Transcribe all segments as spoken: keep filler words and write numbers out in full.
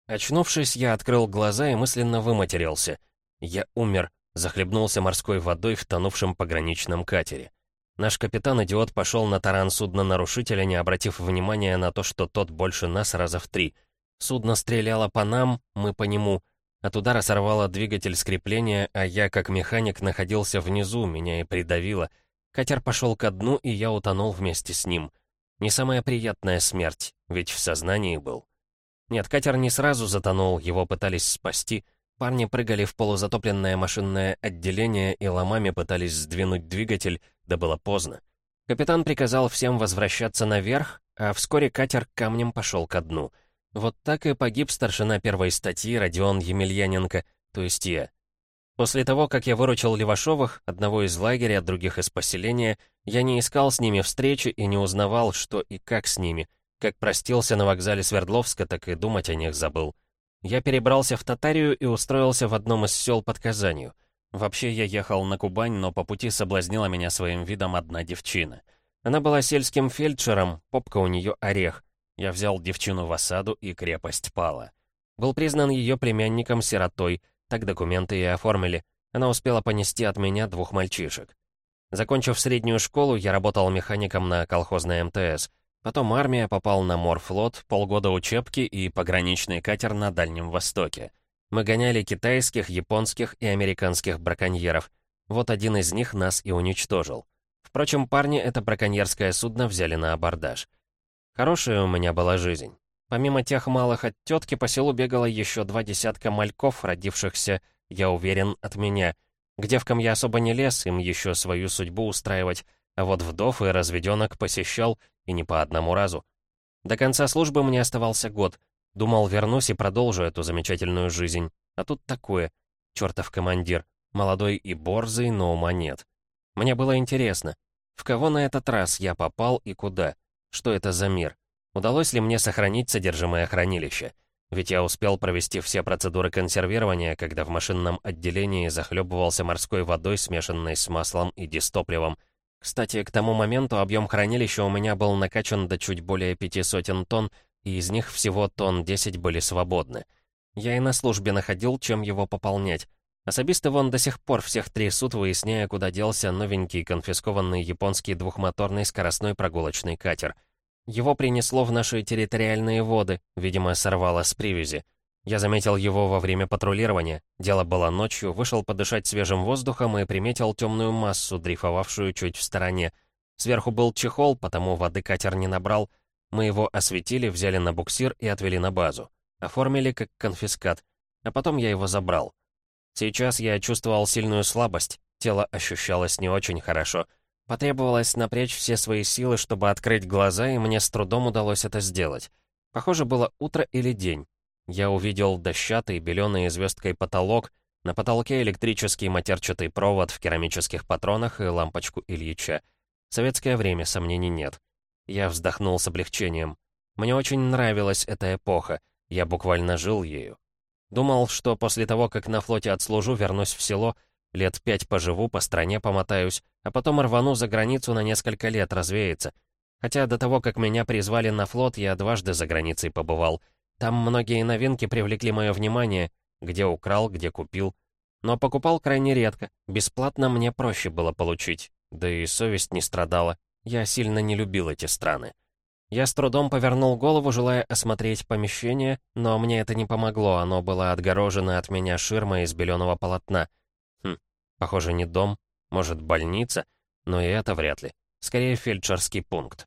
Очнувшись, я открыл глаза и мысленно выматерился. Я умер, захлебнулся морской водой в тонувшем пограничном катере. Наш капитан-идиот пошел на таран судна нарушителя, не обратив внимания на то, что тот больше нас раза в три. Судно стреляло по нам, мы по нему. От удара сорвало двигатель с крепления, а я, как механик, находился внизу, меня и придавило. Катер пошел ко дну, и я утонул вместе с ним. Не самая приятная смерть, ведь в сознании был. Нет, катер не сразу затонул, его пытались спасти. Парни прыгали в полузатопленное машинное отделение и ломами пытались сдвинуть двигатель, да было поздно. Капитан приказал всем возвращаться наверх, а вскоре катер камнем пошел ко дну. Вот так и погиб старшина первой статьи Родион Емельяненко, то есть я. После того, как я выручил Левашовых, одного из лагеря, других из поселения, я не искал с ними встречи и не узнавал, что и как с ними. Как простился на вокзале Свердловска, так и думать о них забыл. Я перебрался в Татарию и устроился в одном из сел под Казанью. Вообще, я ехал на Кубань, но по пути соблазнила меня своим видом одна девчина. Она была сельским фельдшером, попка у нее орех. Я взял девчину в осаду, и крепость пала. Был признан ее племянником сиротой, так документы и оформили. Она успела понести от меня двух мальчишек. Закончив среднюю школу, я работал механиком на колхозной эм тэ эс. Потом армия, попал на морфлот, полгода учебки и пограничный катер на Дальнем Востоке. Мы гоняли китайских, японских и американских браконьеров. Вот один из них нас и уничтожил. Впрочем, парни это браконьерское судно взяли на абордаж. Хорошая у меня была жизнь. Помимо тех малых от тетки, по селу бегало еще два десятка мальков, родившихся, я уверен, от меня. К девкам я особо не лез, им еще свою судьбу устраивать, а вот вдов и разведенок посещал, и не по одному разу. До конца службы мне оставался год. Думал, вернусь и продолжу эту замечательную жизнь. А тут такое. Чертов командир. Молодой и борзый, но ума нет. Мне было интересно, в кого на этот раз я попал и куда? Что это за мир? Удалось ли мне сохранить содержимое хранилища? Ведь я успел провести все процедуры консервирования, когда в машинном отделении захлебывался морской водой, смешанной с маслом и дистопливом. Кстати, к тому моменту объем хранилища у меня был накачан до чуть более пяти сотен тонн, и из них всего тонн десять были свободны. Я и на службе находил, чем его пополнять. Особисты вон до сих пор всех трясут, выясняя, куда делся новенький конфискованный японский двухмоторный скоростной прогулочный катер. Его принесло в наши территориальные воды, видимо, сорвало с привязи. Я заметил его во время патрулирования. Дело было ночью, вышел подышать свежим воздухом и приметил темную массу, дрейфовавшую чуть в стороне. Сверху был чехол, потому воды катер не набрал. Мы его осветили, взяли на буксир и отвели на базу. Оформили как конфискат. А потом я его забрал. Сейчас я чувствовал сильную слабость. Тело ощущалось не очень хорошо. Потребовалось напрячь все свои силы, чтобы открыть глаза, и мне с трудом удалось это сделать. Похоже, было утро или день. Я увидел дощатый, беленый звездкой потолок, на потолке электрический матерчатый провод в керамических патронах и лампочку Ильича. Советское время, сомнений нет. Я вздохнул с облегчением. Мне очень нравилась эта эпоха, я буквально жил ею. Думал, что после того, как на флоте отслужу, вернусь в село, лет пять поживу, по стране помотаюсь, а потом рвану за границу на несколько лет развеяться. Хотя до того, как меня призвали на флот, я дважды за границей побывал. Там многие новинки привлекли мое внимание, где украл, где купил. Но покупал крайне редко, бесплатно мне проще было получить. Да и совесть не страдала, я сильно не любил эти страны. Я с трудом повернул голову, желая осмотреть помещение, но мне это не помогло, оно было отгорожено от меня ширмой из беленого полотна. Хм, похоже, не дом, может, больница, но и это вряд ли. Скорее, фельдшерский пункт.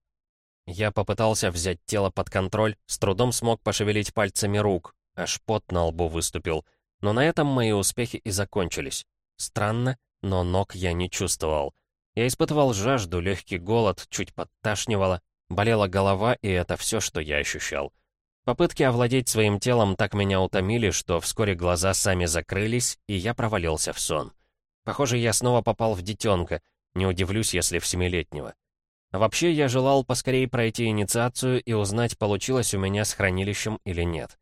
Я попытался взять тело под контроль, с трудом смог пошевелить пальцами рук, аж пот на лбу выступил. Но на этом мои успехи и закончились. Странно, но ног я не чувствовал. Я испытывал жажду, легкий голод, чуть подташнивало, болела голова, и это все, что я ощущал. Попытки овладеть своим телом так меня утомили, что вскоре глаза сами закрылись, и я провалился в сон. Похоже, я снова попал в детенка, не удивлюсь, если в семилетнего. А вообще, я желал поскорее пройти инициацию и узнать, получилось у меня с хранилищем или нет.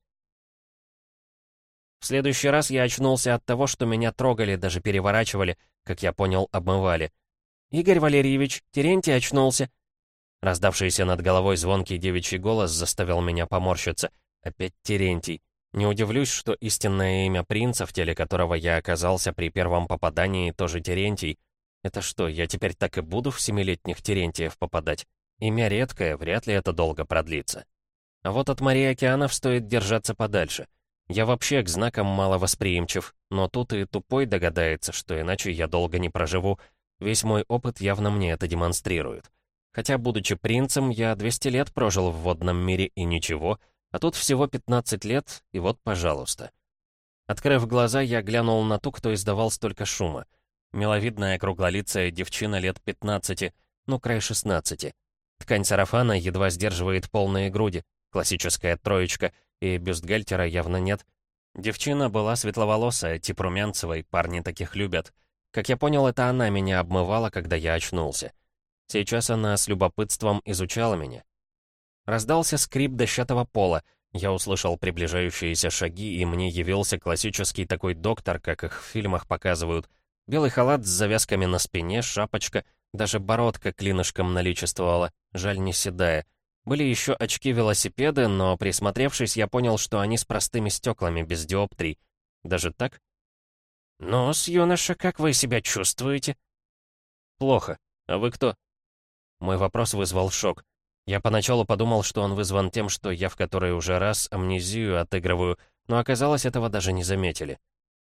В следующий раз я очнулся от того, что меня трогали, даже переворачивали, как я понял, обмывали. «Игорь Валерьевич, Терентий очнулся!» Раздавшийся над головой звонкий девичий голос заставил меня поморщиться. Опять Терентий. Не удивлюсь, что истинное имя принца, в теле которого я оказался при первом попадании, тоже Терентий. Это что, я теперь так и буду в семилетних Терентиев попадать? Имя редкое, вряд ли это долго продлится. А вот от Марии Океанов стоит держаться подальше. Я вообще к знакам мало восприимчив, но тут и тупой догадается, что иначе я долго не проживу. Весь мой опыт явно мне это демонстрирует. Хотя, будучи принцем, я двести лет прожил в водном мире и ничего, а тут всего пятнадцать лет, и вот, пожалуйста. Открыв глаза, я глянул на ту, кто издавал столько шума. Миловидная круглолицая девчина лет пятнадцати, ну, край шестнадцати. Ткань сарафана едва сдерживает полные груди, классическая троечка, и бюстгальтера явно нет. Девчина была светловолосая, тип Румянцевой, парни таких любят. Как я понял, это она меня обмывала, когда я очнулся. Сейчас она с любопытством изучала меня. Раздался скрип дощатого пола, я услышал приближающиеся шаги, и мне явился классический такой доктор, как их в фильмах показывают. Белый халат с завязками на спине, шапочка, даже бородка клинышком наличествовала, жаль не седая. Были еще очки-велосипеды, но присмотревшись, я понял, что они с простыми стеклами, без диоптрий. Даже так? «Ну-с, юноша, как вы себя чувствуете?» «Плохо. А вы кто?» Мой вопрос вызвал шок. Я поначалу подумал, что он вызван тем, что я в который уже раз амнезию отыгрываю, но оказалось, этого даже не заметили.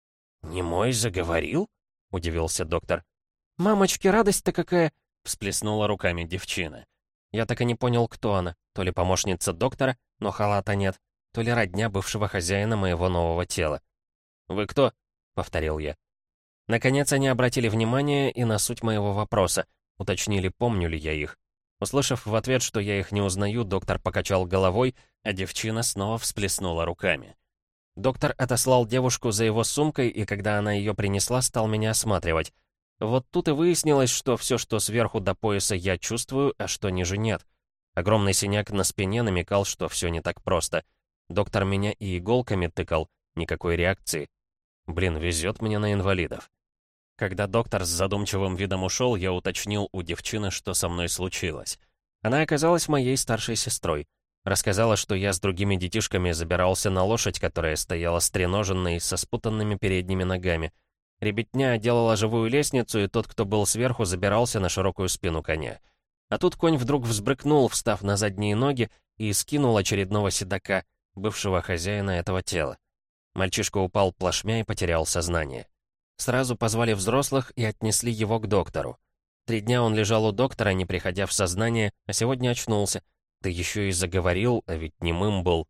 «Немой заговорил?» — удивился доктор. «Мамочки, радость-то какая!» — всплеснула руками девчина. Я так и не понял, кто она. То ли помощница доктора, но халата нет, то ли родня бывшего хозяина моего нового тела. «Вы кто?» — повторил я. Наконец они обратили внимание и на суть моего вопроса, уточнили, помню ли я их. Услышав в ответ, что я их не узнаю, доктор покачал головой, а девчина снова всплеснула руками. Доктор отослал девушку за его сумкой, и когда она ее принесла, стал меня осматривать. Вот тут и выяснилось, что все, что сверху до пояса, я чувствую, а что ниже нет. Огромный синяк на спине намекал, что все не так просто. Доктор меня и иголками тыкал, никакой реакции. Блин, везет мне на инвалидов. Когда доктор с задумчивым видом ушел, я уточнил у девчины, что со мной случилось. Она оказалась моей старшей сестрой. Рассказала, что я с другими детишками забирался на лошадь, которая стояла стреноженной, со спутанными передними ногами. Ребятня делала живую лестницу, и тот, кто был сверху, забирался на широкую спину коня. А тут конь вдруг взбрыкнул, встав на задние ноги, и скинул очередного седока, бывшего хозяина этого тела. Мальчишка упал плашмя и потерял сознание. Сразу позвали взрослых и отнесли его к доктору. Три дня он лежал у доктора, не приходя в сознание, а сегодня очнулся. Да еще и заговорил, а ведь немым был.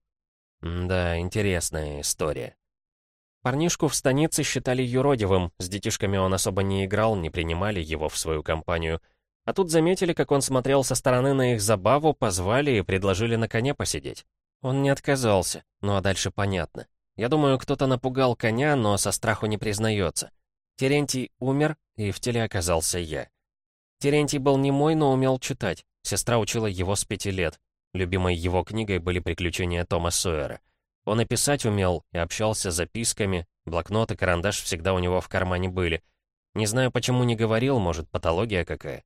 Да, интересная история. Парнишку в станице считали юродивым, с детишками он особо не играл, не принимали его в свою компанию. А тут заметили, как он смотрел со стороны на их забаву, позвали и предложили на коне посидеть. Он не отказался, ну а дальше понятно. Я думаю, кто-то напугал коня, но со страху не признается. Терентий умер, и в теле оказался я. Терентий был немой, но умел читать. Сестра учила его с пяти лет. Любимой его книгой были «Приключения Тома Сойера». Он и писать умел, и общался записками, блокнот и карандаш всегда у него в кармане были. Не знаю, почему не говорил, может, патология какая.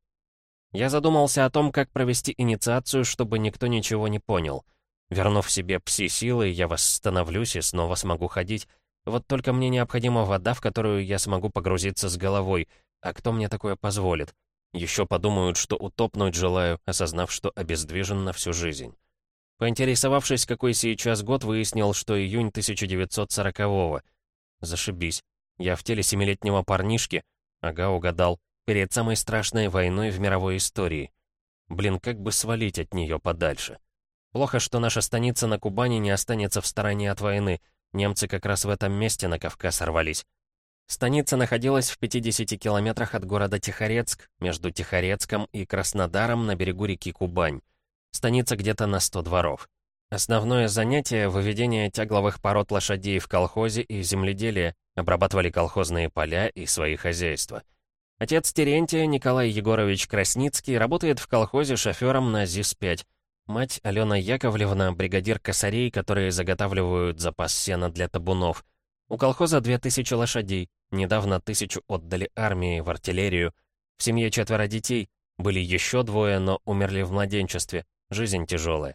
Я задумался о том, как провести инициацию, чтобы никто ничего не понял. Вернув себе пси-силы, я восстановлюсь и снова смогу ходить. Вот только мне необходима вода, в которую я смогу погрузиться с головой. А кто мне такое позволит? Еще подумают, что утопнуть желаю, осознав, что обездвижен на всю жизнь. Поинтересовавшись, какой сейчас год, выяснил, что июнь тысяча девятьсот сорокового. Зашибись. Я в теле семилетнего парнишки. Ага, угадал. Перед самой страшной войной в мировой истории. Блин, как бы свалить от нее подальше. Плохо, что наша станица на Кубани не останется в стороне от войны. Немцы как раз в этом месте на Кавказ рвались. Станица находилась в пятидесяти километрах от города Тихорецк, между Тихорецком и Краснодаром на берегу реки Кубань. Станица где-то на сто дворов. Основное занятие — выведение тягловых пород лошадей в колхозе и земледелие, обрабатывали колхозные поля и свои хозяйства. Отец Терентия, Николай Егорович Красницкий, работает в колхозе шофером на ЗИС пять. Мать Алена Яковлевна — бригадир косарей, которые заготавливают запас сена для табунов. У колхоза две тысячи лошадей, недавно тысячу отдали армии, в артиллерию. В семье четверо детей, были еще двое, но умерли в младенчестве, жизнь тяжелая.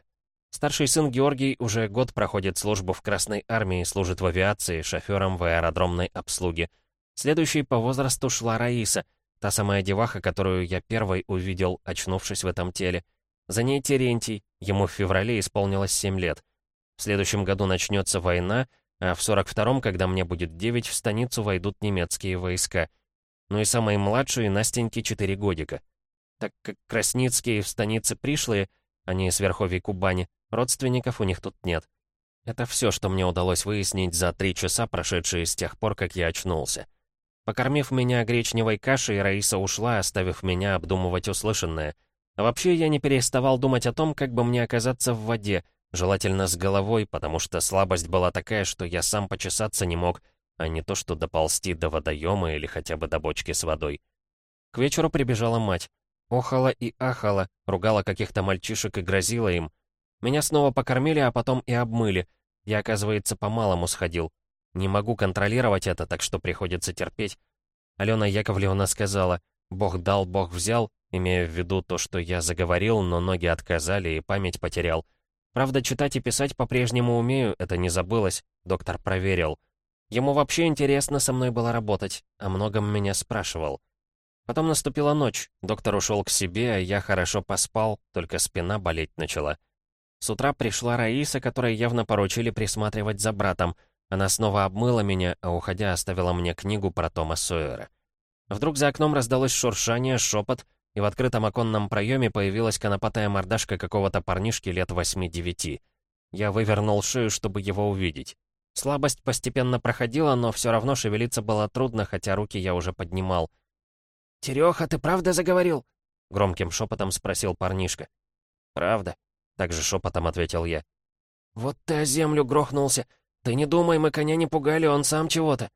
Старший сын Георгий уже год проходит службу в Красной армии, служит в авиации, шофером в аэродромной обслуге. Следующей по возрасту шла Раиса, та самая деваха, которую я первой увидел, очнувшись в этом теле. За ней Терентий, ему в феврале исполнилось семь лет. В следующем году начнется война, а в сорок втором, когда мне будет девять, в станицу войдут немецкие войска. Ну и самой младшей Настеньке четыре годика. Так как Красницкие в станице пришлые, они с верховья Кубани, родственников у них тут нет. Это все, что мне удалось выяснить за три часа, прошедшие с тех пор, как я очнулся. Покормив меня гречневой кашей, Раиса ушла, оставив меня обдумывать услышанное. А вообще я не переставал думать о том, как бы мне оказаться в воде, желательно с головой, потому что слабость была такая, что я сам почесаться не мог, а не то что доползти до водоема или хотя бы до бочки с водой. К вечеру прибежала мать. Охала и ахала, ругала каких-то мальчишек и грозила им. Меня снова покормили, а потом и обмыли. Я, оказывается, по-малому сходил. Не могу контролировать это, так что приходится терпеть. Алена Яковлевна сказала, «Бог дал, Бог взял», имея в виду то, что я заговорил, но ноги отказали и память потерял. Правда, читать и писать по-прежнему умею, это не забылось, доктор проверил. Ему вообще интересно со мной было работать, о многом меня спрашивал. Потом наступила ночь, доктор ушел к себе, а я хорошо поспал, только спина болеть начала. С утра пришла Раиса, которой явно поручили присматривать за братом. Она снова обмыла меня, а уходя оставила мне книгу про Тома Сойера. Вдруг за окном раздалось шуршание, шепот, и в открытом оконном проеме появилась конопатая мордашка какого-то парнишки лет восьми-девяти. Я вывернул шею, чтобы его увидеть. Слабость постепенно проходила, но все равно шевелиться было трудно, хотя руки я уже поднимал. «Терёха, ты правда заговорил?» — громким шепотом спросил парнишка. «Правда», — также шепотом ответил я. «Вот ты о землю грохнулся. Ты не думай, мы коня не пугали, он сам чего-то».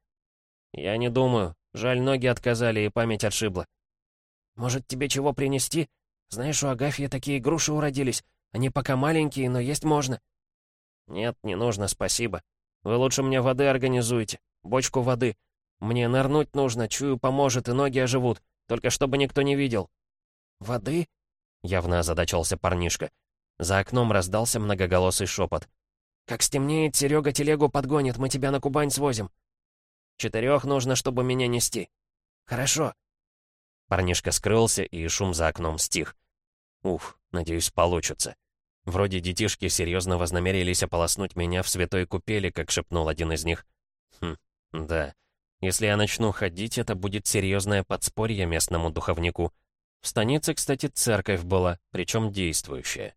«Я не думаю. Жаль, ноги отказали и память отшибла». «Может, тебе чего принести? Знаешь, у Агафьи такие груши уродились. Они пока маленькие, но есть можно». «Нет, не нужно, спасибо. Вы лучше мне воды организуйте. Бочку воды. Мне нырнуть нужно, чую, поможет, и ноги оживут. Только чтобы никто не видел». «Воды?» — явно озадачился парнишка. За окном раздался многоголосый шепот. «Как стемнеет, Серега телегу подгонит, мы тебя на Кубань свозим». «Четырех нужно, чтобы меня нести». «Хорошо». Парнишка скрылся, и шум за окном стих. Уф, надеюсь, получится. Вроде детишки серьезно вознамерились ополоснуть меня в святой купели, как шепнул один из них. Хм, да. Если я начну ходить, это будет серьезное подспорье местному духовнику. В станице, кстати, церковь была, причем действующая.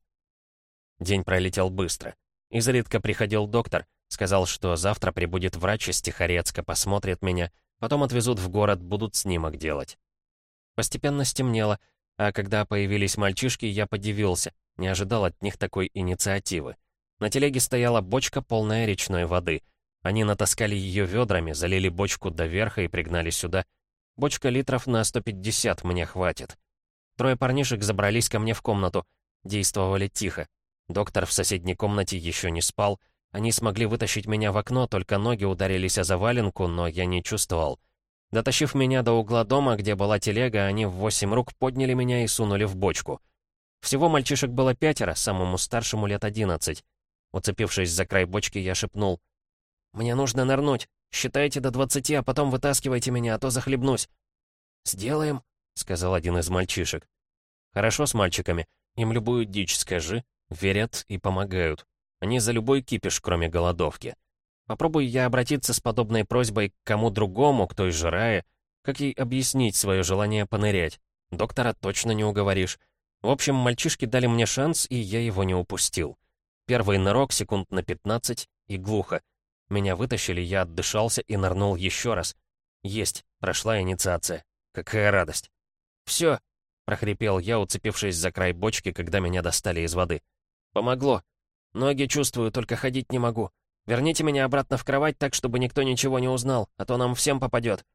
День пролетел быстро. Изредка приходил доктор, сказал, что завтра прибудет врач из Тихорецка, посмотрит меня, потом отвезут в город, будут снимок делать. Постепенно стемнело, а когда появились мальчишки, я подивился, не ожидал от них такой инициативы. На телеге стояла бочка, полная речной воды. Они натаскали ее ведрами, залили бочку до верха и пригнали сюда. Бочка литров на сто пятьдесят мне хватит. Трое парнишек забрались ко мне в комнату. Действовали тихо. Доктор в соседней комнате еще не спал. Они смогли вытащить меня в окно, только ноги ударились о заваленку, но я не чувствовал. Дотащив меня до угла дома, где была телега, они в восемь рук подняли меня и сунули в бочку. Всего мальчишек было пятеро, самому старшему лет одиннадцать. Уцепившись за край бочки, я шепнул. «Мне нужно нырнуть. Считайте до двадцати, а потом вытаскивайте меня, а то захлебнусь». «Сделаем», — сказал один из мальчишек. «Хорошо с мальчиками. Им любую дичь скажи, верят и помогают. Они за любой кипиш, кроме голодовки. Попробую я обратиться с подобной просьбой к кому другому, к той же Рае, как ей объяснить свое желание понырять. Доктора точно не уговоришь. В общем, мальчишки дали мне шанс, и я его не упустил. Первый нырок секунд на пятнадцать, и глухо. Меня вытащили, я отдышался и нырнул еще раз. Есть, прошла инициация. Какая радость. «Все», — прохрипел я, уцепившись за край бочки, когда меня достали из воды. «Помогло. Ноги чувствую, только ходить не могу. Верните меня обратно в кровать так, чтобы никто ничего не узнал, а то нам всем попадет».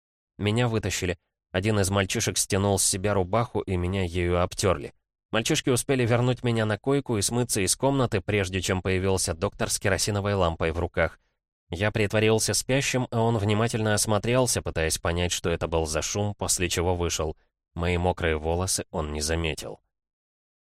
Меня вытащили. Один из мальчишек стянул с себя рубаху, и меня ею обтерли. Мальчишки успели вернуть меня на койку и смыться из комнаты, прежде чем появился доктор с керосиновой лампой в руках. Я притворился спящим, а он внимательно осмотрелся, пытаясь понять, что это был за шум, после чего вышел. Мои мокрые волосы он не заметил.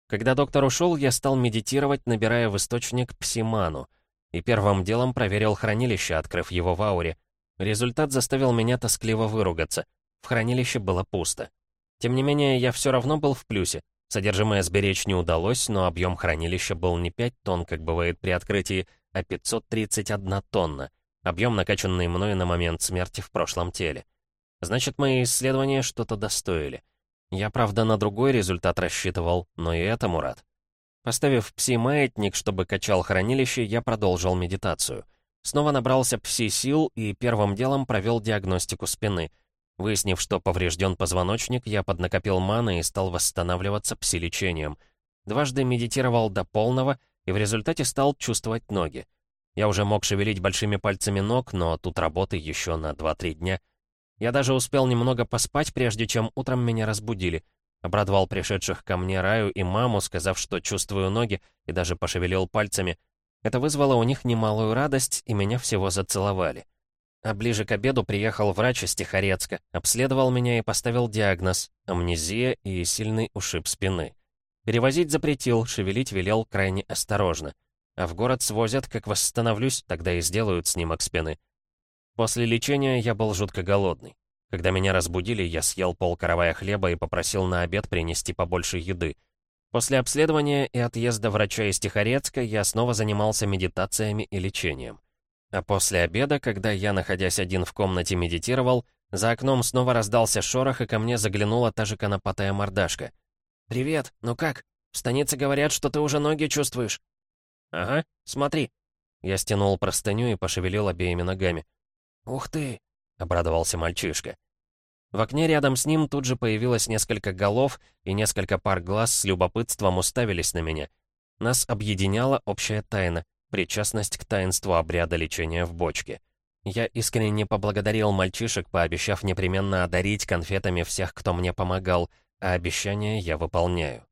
Когда доктор ушел, я стал медитировать, набирая в источник псиману. И первым делом проверил хранилище, открыв его в ауре. Результат заставил меня тоскливо выругаться. В хранилище было пусто. Тем не менее, я все равно был в плюсе. Содержимое сберечь не удалось, но объем хранилища был не пять тонн, как бывает при открытии, а пятьсот тридцать одна тонна. Объем, накачанный мною на момент смерти в прошлом теле. Значит, мои исследования что-то достоили. Я, правда, на другой результат рассчитывал, но и этому рад. Поставив пси-маятник, чтобы качал хранилище, я продолжил медитацию. Снова набрался пси-сил и первым делом провел диагностику спины. Выяснив, что поврежден позвоночник, я поднакопил маны и стал восстанавливаться пси-лечением. Дважды медитировал до полного и в результате стал чувствовать ноги. Я уже мог шевелить большими пальцами ног, но тут работы еще на два-три дня. Я даже успел немного поспать, прежде чем утром меня разбудили. Обрадовал пришедших ко мне Раю и маму, сказав, что чувствую ноги, и даже пошевелил пальцами. Это вызвало у них немалую радость, и меня всего зацеловали. А ближе к обеду приехал врач из Тихорецка, обследовал меня и поставил диагноз — амнезия и сильный ушиб спины. Перевозить запретил, шевелить велел крайне осторожно. А в город свозят, как восстановлюсь, тогда и сделают снимок спины. После лечения я был жутко голодный. Когда меня разбудили, я съел полкоровая хлеба и попросил на обед принести побольше еды. После обследования и отъезда врача из Тихорецка я снова занимался медитациями и лечением. А после обеда, когда я, находясь один в комнате, медитировал, за окном снова раздался шорох, и ко мне заглянула та же конопатая мордашка. «Привет, ну как? В станице говорят, что ты уже ноги чувствуешь». «Ага, смотри». Я стянул простыню и пошевелил обеими ногами. «Ух ты!» — обрадовался мальчишка. В окне рядом с ним тут же появилось несколько голов, и несколько пар глаз с любопытством уставились на меня. Нас объединяла общая тайна — причастность к таинству обряда лечения в бочке. Я искренне поблагодарил мальчишек, пообещав непременно одарить конфетами всех, кто мне помогал, а обещание я выполняю.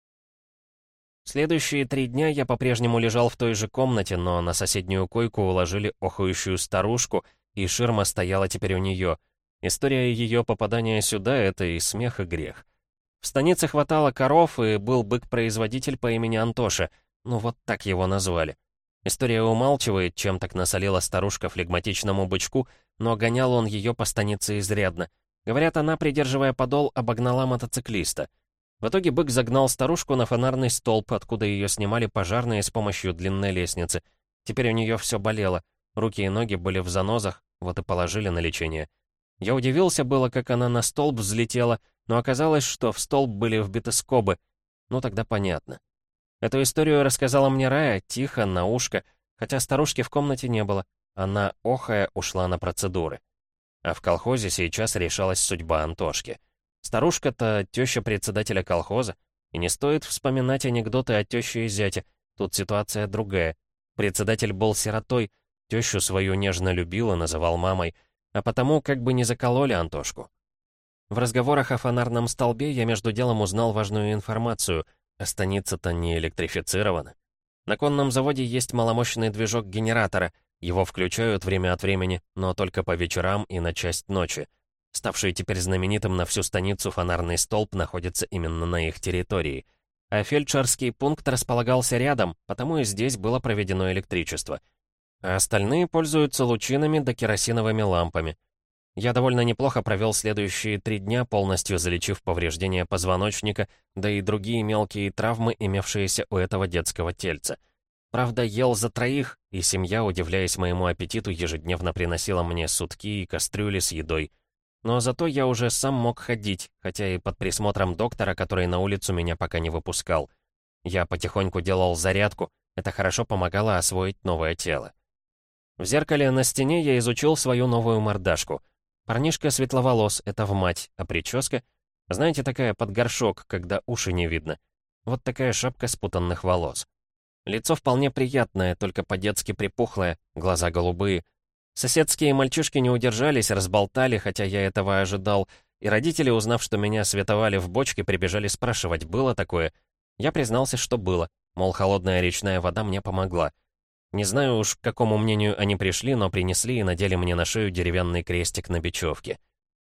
Следующие три дня я по-прежнему лежал в той же комнате, но на соседнюю койку уложили охающую старушку, и ширма стояла теперь у нее. История ее попадания сюда — это и смех, и грех. В станице хватало коров, и был бык-производитель по имени Антоша, ну вот так его назвали. История умалчивает, чем так насолила старушка флегматичному бычку, но гонял он ее по станице изрядно. Говорят, она, придерживая подол, обогнала мотоциклиста. В итоге бык загнал старушку на фонарный столб, откуда ее снимали пожарные с помощью длинной лестницы. Теперь у нее все болело, руки и ноги были в занозах, вот и положили на лечение. Я удивился было, как она на столб взлетела, но оказалось, что в столб были вбиты скобы. Ну тогда понятно. Эту историю рассказала мне Рая, тихо, на ушко, хотя старушки в комнате не было. Она, охая, ушла на процедуры. А в колхозе сейчас решалась судьба Антошки. Старушка-то теща председателя колхоза, и не стоит вспоминать анекдоты о теще и зяте, тут ситуация другая. Председатель был сиротой, тещу свою нежно любил и называл мамой, а потому как бы не закололи Антошку. В разговорах о фонарном столбе я между делом узнал важную информацию, а станица-то не электрифицирована. На конном заводе есть маломощный движок генератора, его включают время от времени, но только по вечерам и на часть ночи. Ставший теперь знаменитым на всю станицу фонарный столб находится именно на их территории. А фельдшерский пункт располагался рядом, потому и здесь было проведено электричество. А остальные пользуются лучинами да керосиновыми лампами. Я довольно неплохо провел следующие три дня, полностью залечив повреждения позвоночника, да и другие мелкие травмы, имевшиеся у этого детского тельца. Правда, ел за троих, и семья, удивляясь моему аппетиту, ежедневно приносила мне сутки и кастрюли с едой. Но зато я уже сам мог ходить, хотя и под присмотром доктора, который на улицу меня пока не выпускал. Я потихоньку делал зарядку, это хорошо помогало освоить новое тело. В зеркале на стене я изучил свою новую мордашку. Парнишка светловолос, это в мать, а прическа? Знаете, такая под горшок, когда уши не видно. Вот такая шапка спутанных волос. Лицо вполне приятное, только по-детски припухлое, глаза голубые. Соседские мальчишки не удержались, разболтали, хотя я этого ожидал, и родители, узнав, что меня световали в бочке, прибежали спрашивать, было такое. Я признался, что было, мол, холодная речная вода мне помогла. Не знаю уж, к какому мнению они пришли, но принесли и надели мне на шею деревянный крестик на бечевке.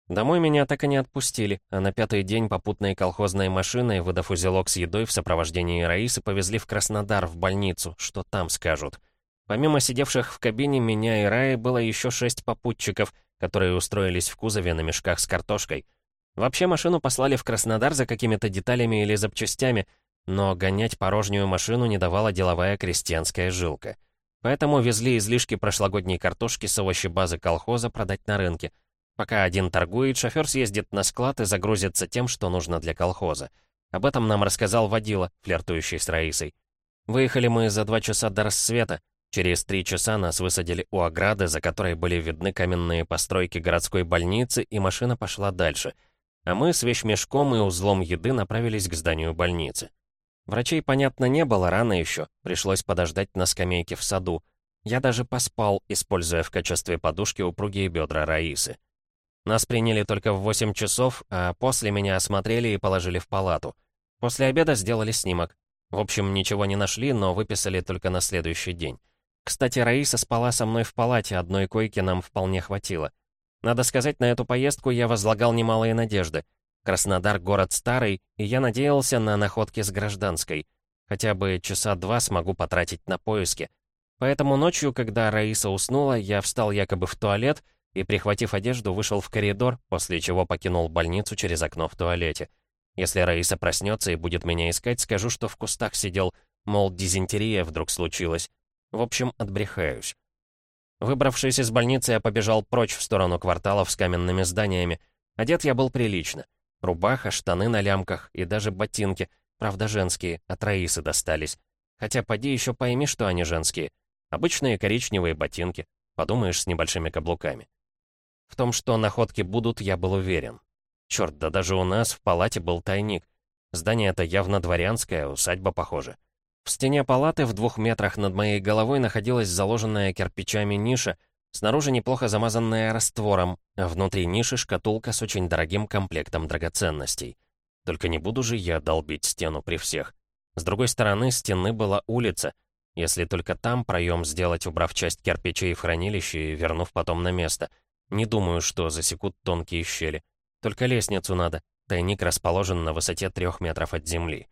Домой меня так и не отпустили, а на пятый день попутной колхозной машиной, выдав узелок с едой в сопровождении Раисы, повезли в Краснодар, в больницу, что там скажут. Помимо сидевших в кабине меня и Раи было еще шесть попутчиков, которые устроились в кузове на мешках с картошкой. Вообще машину послали в Краснодар за какими-то деталями или запчастями, но гонять порожнюю машину не давала деловая крестьянская жилка. Поэтому везли излишки прошлогодней картошки с овощебазы колхоза продать на рынке. Пока один торгует, шофер съездит на склад и загрузится тем, что нужно для колхоза. Об этом нам рассказал водила, флиртующий с Раисой. Выехали мы за два часа до рассвета. Через три часа нас высадили у ограды, за которой были видны каменные постройки городской больницы, и машина пошла дальше. А мы с вещмешком и узлом еды направились к зданию больницы. Врачей, понятно, не было, рано еще. Пришлось подождать на скамейке в саду. Я даже поспал, используя в качестве подушки упругие бедра Раисы. Нас приняли только в восемь часов, а после меня осмотрели и положили в палату. После обеда сделали снимок. В общем, ничего не нашли, но выписали только на следующий день. Кстати, Раиса спала со мной в палате, одной койки нам вполне хватило. Надо сказать, на эту поездку я возлагал немалые надежды. Краснодар — город старый, и я надеялся на находки с гражданской. Хотя бы часа два смогу потратить на поиски. Поэтому ночью, когда Раиса уснула, я встал якобы в туалет и, прихватив одежду, вышел в коридор, после чего покинул больницу через окно в туалете. Если Раиса проснется и будет меня искать, скажу, что в кустах сидел, мол, дизентерия вдруг случилась. В общем, отбрехаюсь. Выбравшись из больницы, я побежал прочь в сторону кварталов с каменными зданиями. Одет я был прилично. Рубаха, штаны на лямках и даже ботинки, правда женские, от Раисы достались. Хотя поди еще пойми, что они женские. Обычные коричневые ботинки, подумаешь, с небольшими каблуками. В том, что находки будут, я был уверен. Черт, да даже у нас в палате был тайник. Здание это явно дворянское, усадьба похоже. В стене палаты в двух метрах над моей головой находилась заложенная кирпичами ниша, снаружи неплохо замазанная раствором, а внутри ниши шкатулка с очень дорогим комплектом драгоценностей. Только не буду же я долбить стену при всех. С другой стороны стены была улица, если только там проем сделать, убрав часть кирпичей в хранилище и вернув потом на место. Не думаю, что засекут тонкие щели. Только лестницу надо. Тайник расположен на высоте трех метров от земли.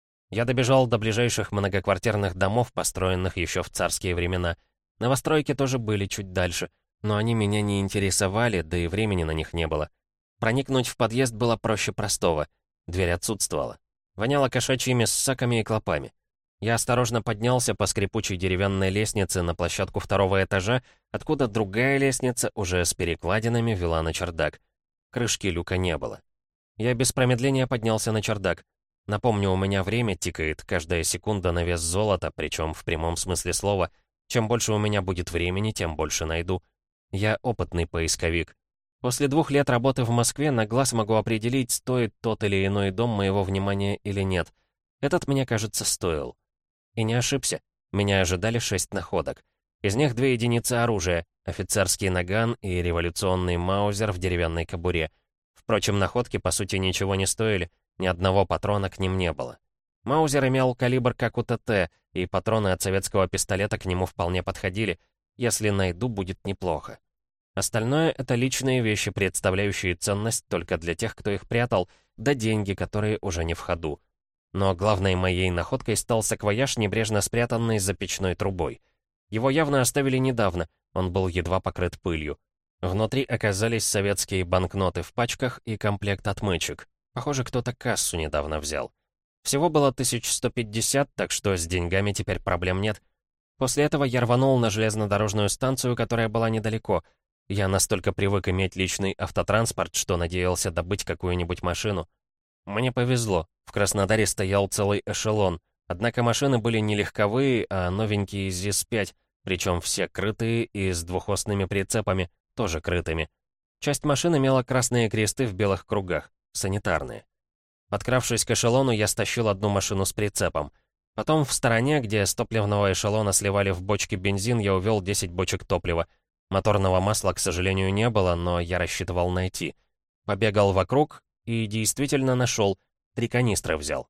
Я добежал до ближайших многоквартирных домов, построенных еще в царские времена. Новостройки тоже были чуть дальше, но они меня не интересовали, да и времени на них не было. Проникнуть в подъезд было проще простого. Дверь отсутствовала. Воняло кошачьими ссаками и клопами. Я осторожно поднялся по скрипучей деревянной лестнице на площадку второго этажа, откуда другая лестница, уже с перекладинами, вела на чердак. Крышки люка не было. Я без промедления поднялся на чердак. Напомню, у меня время тикает, каждая секунда на вес золота, причем в прямом смысле слова. Чем больше у меня будет времени, тем больше найду. Я опытный поисковик. После двух лет работы в Москве на глаз могу определить, стоит тот или иной дом моего внимания или нет. Этот, мне кажется, стоил. И не ошибся. Меня ожидали шесть находок. Из них две единицы оружия, офицерский наган и революционный маузер в деревянной кобуре. Впрочем, находки, по сути, ничего не стоили, ни одного патрона к ним не было. Маузер имел калибр как у ТТ, и патроны от советского пистолета к нему вполне подходили. Если найду, будет неплохо. Остальное — это личные вещи, представляющие ценность только для тех, кто их прятал, да деньги, которые уже не в ходу. Но главной моей находкой стал саквояж, небрежно спрятанный за печной трубой. Его явно оставили недавно, он был едва покрыт пылью. Внутри оказались советские банкноты в пачках и комплект отмычек. Похоже, кто-то кассу недавно взял. Всего было тысяча сто пятьдесят, так что с деньгами теперь проблем нет. После этого я рванул на железнодорожную станцию, которая была недалеко. Я настолько привык иметь личный автотранспорт, что надеялся добыть какую-нибудь машину. Мне повезло, в Краснодаре стоял целый эшелон, однако машины были не легковые, а новенькие ЗИС пять, причем все крытые и с двухосными прицепами, тоже крытыми. Часть машин имела красные кресты в белых кругах, санитарные. Подкравшись к эшелону, я стащил одну машину с прицепом. Потом в стороне, где с топливного эшелона сливали в бочки бензин, я увел десять бочек топлива. Моторного масла, к сожалению, не было, но я рассчитывал найти. Побегал вокруг и действительно нашел. Три канистры взял.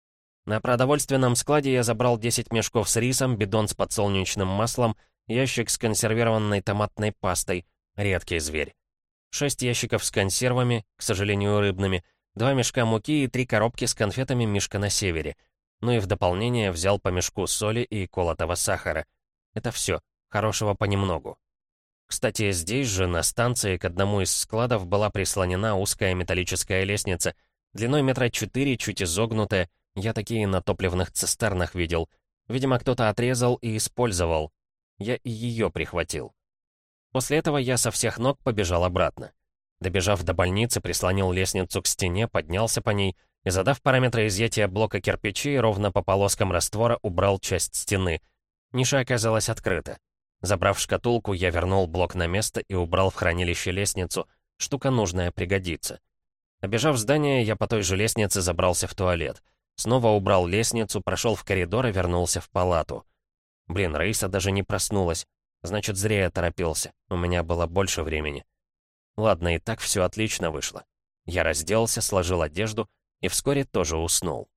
На продовольственном складе я забрал десять мешков с рисом, бидон с подсолнечным маслом, ящик с консервированной томатной пастой. Редкий зверь. шесть ящиков с консервами, к сожалению, рыбными, два мешка муки и три коробки с конфетами «Мишка на севере». Ну и в дополнение взял по мешку соли и колотого сахара. Это все, хорошего понемногу. Кстати, здесь же, на станции, к одному из складов была прислонена узкая металлическая лестница, длиной метра четыре, чуть изогнутая, я такие на топливных цистернах видел. Видимо, кто-то отрезал и использовал. Я и ее прихватил. После этого я со всех ног побежал обратно. Добежав до больницы, прислонил лестницу к стене, поднялся по ней и, задав параметры изъятия блока кирпичей, ровно по полоскам раствора убрал часть стены. Ниша оказалась открыта. Забрав шкатулку, я вернул блок на место и убрал в хранилище лестницу. Штука нужная, пригодится. Обежав здание, я по той же лестнице забрался в туалет. Снова убрал лестницу, прошел в коридор и вернулся в палату. Блин, Раиса даже не проснулась. Значит, зря я торопился. У меня было больше времени. Ладно, и так все отлично вышло. Я разделся, сложил одежду и вскоре тоже уснул.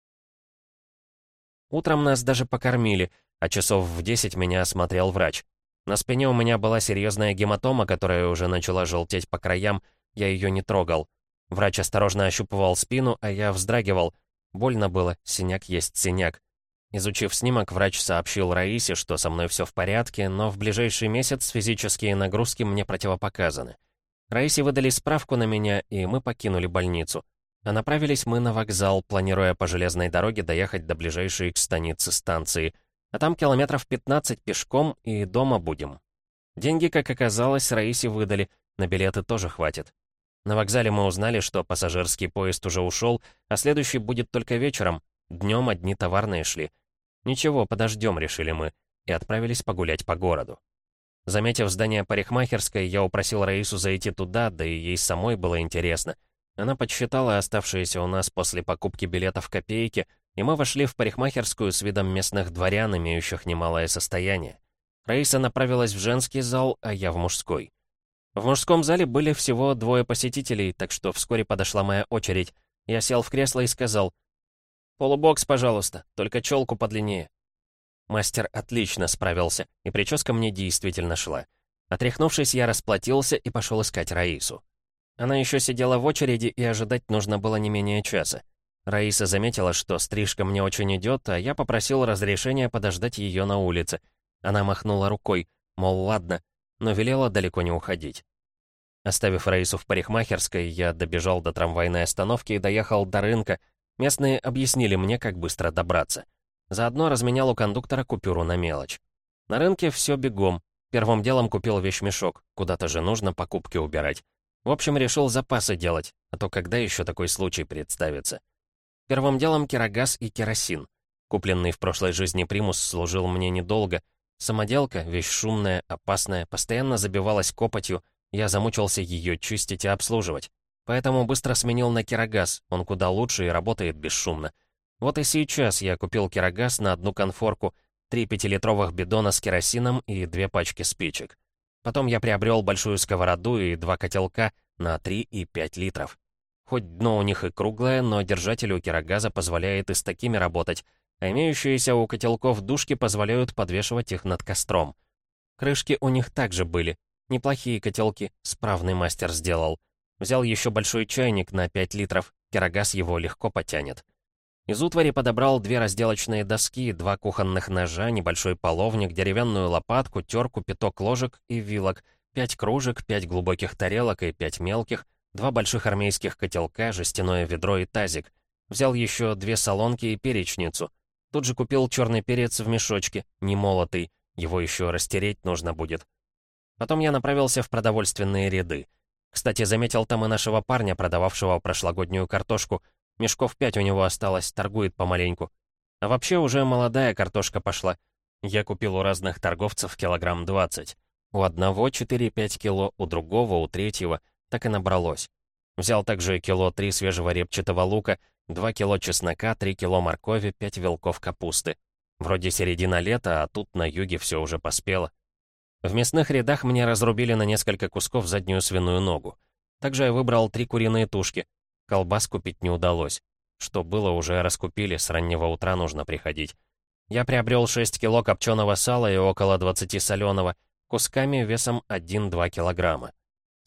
Утром нас даже покормили, а часов в десять меня осмотрел врач. На спине у меня была серьезная гематома, которая уже начала желтеть по краям, я ее не трогал. Врач осторожно ощупывал спину, а я вздрагивал. Больно было, синяк есть синяк. Изучив снимок, врач сообщил Раисе, что со мной все в порядке, но в ближайший месяц физические нагрузки мне противопоказаны. Раисе выдали справку на меня, и мы покинули больницу. А направились мы на вокзал, планируя по железной дороге доехать до ближайшей к станице станции. А там километров пятнадцать пешком, и дома будем. Деньги, как оказалось, Раисе выдали, на билеты тоже хватит. На вокзале мы узнали, что пассажирский поезд уже ушел, а следующий будет только вечером. Днем одни товарные шли. Ничего, подождем, решили мы, и отправились погулять по городу. Заметив здание парикмахерской, я упросил Раису зайти туда, да и ей самой было интересно. Она подсчитала оставшиеся у нас после покупки билетов копейки, и мы вошли в парикмахерскую с видом местных дворян, имеющих немалое состояние. Раиса направилась в женский зал, а я в мужской. В мужском зале были всего двое посетителей, так что вскоре подошла моя очередь. Я сел в кресло и сказал: «Полубокс, пожалуйста, только челку подлиннее». Мастер отлично справился, и прическа мне действительно шла. Отряхнувшись, я расплатился и пошел искать Раису. Она еще сидела в очереди, и ожидать нужно было не менее часа. Раиса заметила, что стрижка мне очень идет, а я попросил разрешения подождать ее на улице. Она махнула рукой, мол, ладно, но велела далеко не уходить. Оставив Раису в парикмахерской, я добежал до трамвайной остановки и доехал до рынка. Местные объяснили мне, как быстро добраться. Заодно разменял у кондуктора купюру на мелочь. На рынке все бегом. Первым делом купил вещмешок, куда-то же нужно покупки убирать. В общем, решил запасы делать, а то когда еще такой случай представится. Первым делом кирогаз и керосин. Купленный в прошлой жизни примус служил мне недолго. Самоделка, вещь шумная, опасная, постоянно забивалась копотью, я замучился ее чистить и обслуживать. Поэтому быстро сменил на кирогаз, он куда лучше и работает бесшумно. Вот и сейчас я купил кирогаз на одну конфорку, три пятилитровых бидона с керосином и две пачки спичек. Потом я приобрел большую сковороду и два котелка на три и пять литров. Хоть дно у них и круглое, но держатель у кирогаза позволяет и с такими работать, а имеющиеся у котелков дужки позволяют подвешивать их над костром. Крышки у них также были. Неплохие котелки, справный мастер сделал. Взял еще большой чайник на пять литров, кирогаз его легко потянет. Из утвари подобрал две разделочные доски, два кухонных ножа, небольшой половник, деревянную лопатку, терку, пяток ложек и вилок, пять кружек, пять глубоких тарелок и пять мелких, два больших армейских котелка, жестяное ведро и тазик. Взял еще две солонки и перечницу. Тут же купил черный перец в мешочке, не молотый, его еще растереть нужно будет. Потом я направился в продовольственные ряды. Кстати, заметил там и нашего парня, продававшего прошлогоднюю картошку. Мешков пять у него осталось, торгует помаленьку. А вообще уже молодая картошка пошла. Я купил у разных торговцев килограмм двадцать. У одного четыре-пять кило, у другого, у третьего. Так и набралось. Взял также кило три свежего репчатого лука, два кило чеснока, три кило моркови, пять вилков капусты. Вроде середина лета, а тут на юге все уже поспело. В мясных рядах мне разрубили на несколько кусков заднюю свиную ногу. Также я выбрал три куриные тушки. Колбас купить не удалось. Что было, уже раскупили, с раннего утра нужно приходить. Я приобрел шесть кило копченого сала и около двадцати соленого, кусками весом один-два килограмма.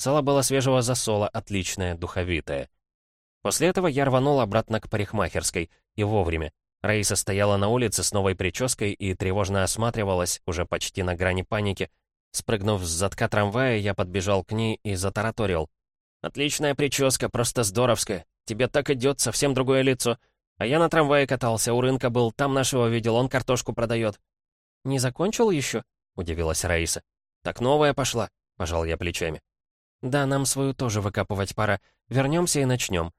Сало было свежего засола, отличное, духовитое. После этого я рванул обратно к парикмахерской, и вовремя. Раиса стояла на улице с новой прической и тревожно осматривалась, уже почти на грани паники. Спрыгнув с задка трамвая, я подбежал к ней и затараторил. «Отличная прическа, просто здоровская. Тебе так идет, совсем другое лицо. А я на трамвае катался, у рынка был, там нашего видел, он картошку продает». «Не закончил еще?» — удивилась Раиса. «Так новая пошла», — пожал я плечами. «Да, нам свою тоже выкапывать пора. Вернемся и начнем».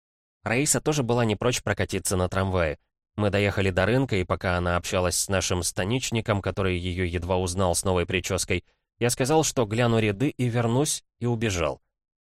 Раиса тоже была не прочь прокатиться на трамвае. Мы доехали до рынка, и пока она общалась с нашим станичником, который ее едва узнал с новой прической, я сказал, что гляну ряды и вернусь, и убежал.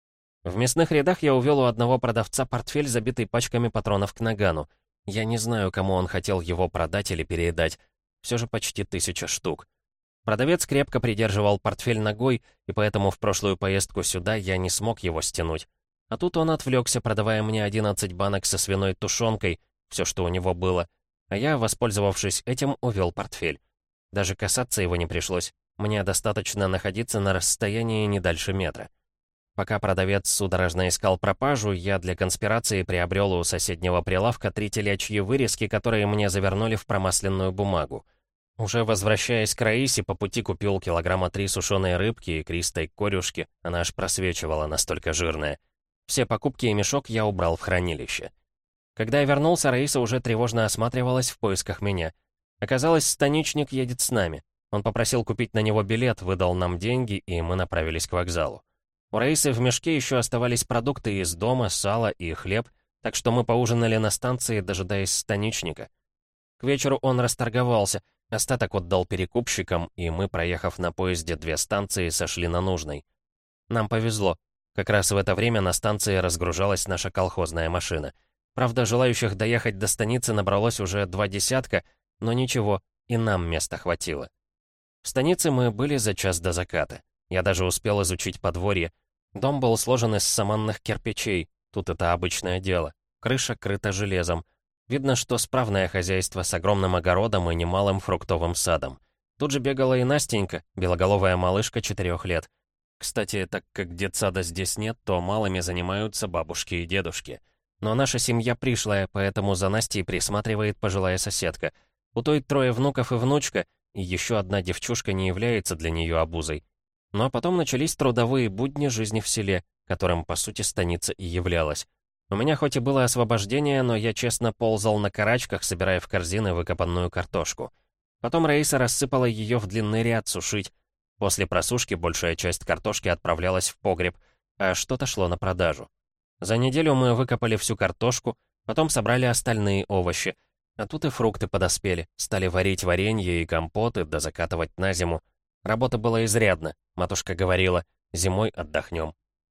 В мясных рядах я увел у одного продавца портфель, забитый пачками патронов к нагану. Я не знаю, кому он хотел его продать или передать. Все же почти тысяча штук. Продавец крепко придерживал портфель ногой, и поэтому в прошлую поездку сюда я не смог его стянуть. А тут он отвлекся, продавая мне одиннадцать банок со свиной тушенкой, все, что у него было, а я, воспользовавшись этим, увел портфель. Даже касаться его не пришлось, мне достаточно находиться на расстоянии не дальше метра. Пока продавец судорожно искал пропажу, я для конспирации приобрел у соседнего прилавка три телячьи вырезки, которые мне завернули в промасленную бумагу. Уже возвращаясь к Раисе, по пути купил килограмма три сушеной рыбки и кристой корюшки, она аж просвечивала, настолько жирная. Все покупки и мешок я убрал в хранилище. Когда я вернулся, Раиса уже тревожно осматривалась в поисках меня. Оказалось, станичник едет с нами. Он попросил купить на него билет, выдал нам деньги, и мы направились к вокзалу. У Раисы в мешке еще оставались продукты из дома, сало и хлеб, так что мы поужинали на станции, дожидаясь станичника. К вечеру он расторговался, остаток отдал перекупщикам, и мы, проехав на поезде две станции, сошли на нужной. Нам повезло. Как раз в это время на станции разгружалась наша колхозная машина. Правда, желающих доехать до станицы набралось уже два десятка, но ничего, и нам места хватило. В станице мы были за час до заката. Я даже успел изучить подворье. Дом был сложен из саманных кирпичей, тут это обычное дело. Крыша крыта железом. Видно, что справное хозяйство с огромным огородом и немалым фруктовым садом. Тут же бегала и Настенька, белоголовая малышка четырех лет. Кстати, так как детсада здесь нет, то малыми занимаются бабушки и дедушки. Но наша семья пришлая, поэтому за Настей присматривает пожилая соседка. У той трое внуков и внучка, и еще одна девчушка не является для нее обузой. Ну а потом начались трудовые будни жизни в селе, которым, по сути, станица и являлась. У меня хоть и было освобождение, но я честно ползал на карачках, собирая в корзины выкопанную картошку. Потом Раиса рассыпала ее в длинный ряд сушить. После просушки большая часть картошки отправлялась в погреб, а что-то шло на продажу. За неделю мы выкопали всю картошку, потом собрали остальные овощи. А тут и фрукты подоспели, стали варить варенье и компоты, да закатывать на зиму. Работы было изрядно, матушка говорила, зимой отдохнем.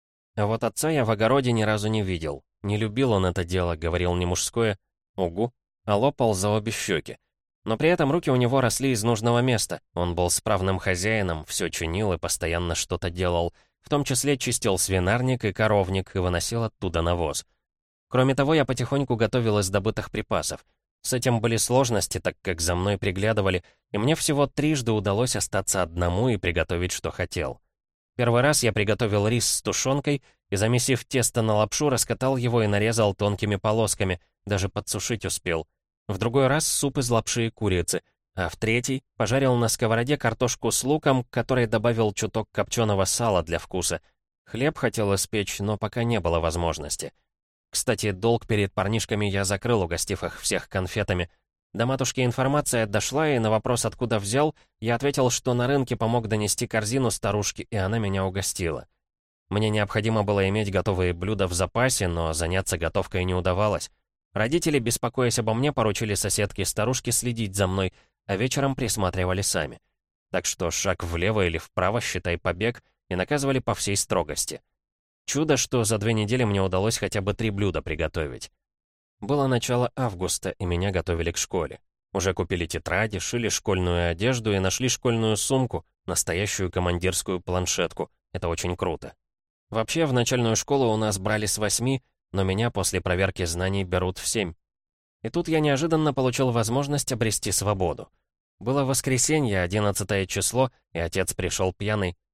А вот отца я в огороде ни разу не видел. Не любил он это дело, говорил не мужское, угу, а лопал за обе щеки. Но при этом руки у него росли из нужного места. Он был справным хозяином, все чинил и постоянно что-то делал. В том числе чистил свинарник и коровник и выносил оттуда навоз. Кроме того, я потихоньку готовил из добытых припасов. С этим были сложности, так как за мной приглядывали, и мне всего трижды удалось остаться одному и приготовить, что хотел. Первый раз я приготовил рис с тушенкой и, замесив тесто на лапшу, раскатал его и нарезал тонкими полосками, даже подсушить успел. В другой раз суп из лапши и курицы, а в третий пожарил на сковороде картошку с луком, к которой добавил чуток копченого сала для вкуса. Хлеб хотел испечь, но пока не было возможности. Кстати, долг перед парнишками я закрыл, угостив их всех конфетами. До матушки информация дошла, и на вопрос, откуда взял, я ответил, что на рынке помог донести корзину старушке, и она меня угостила. Мне необходимо было иметь готовые блюда в запасе, но заняться готовкой не удавалось. Родители, беспокоясь обо мне, поручили соседке-старушке следить за мной, а вечером присматривали сами. Так что шаг влево или вправо, считай побег, и наказывали по всей строгости. Чудо, что за две недели мне удалось хотя бы три блюда приготовить. Было начало августа, и меня готовили к школе. Уже купили тетради, шили школьную одежду и нашли школьную сумку, настоящую командирскую планшетку. Это очень круто. Вообще, в начальную школу у нас брали с восьми, но меня после проверки знаний берут в семь. И тут я неожиданно получил возможность обрести свободу. Было воскресенье, одиннадцатое число, и отец пришел пьяный.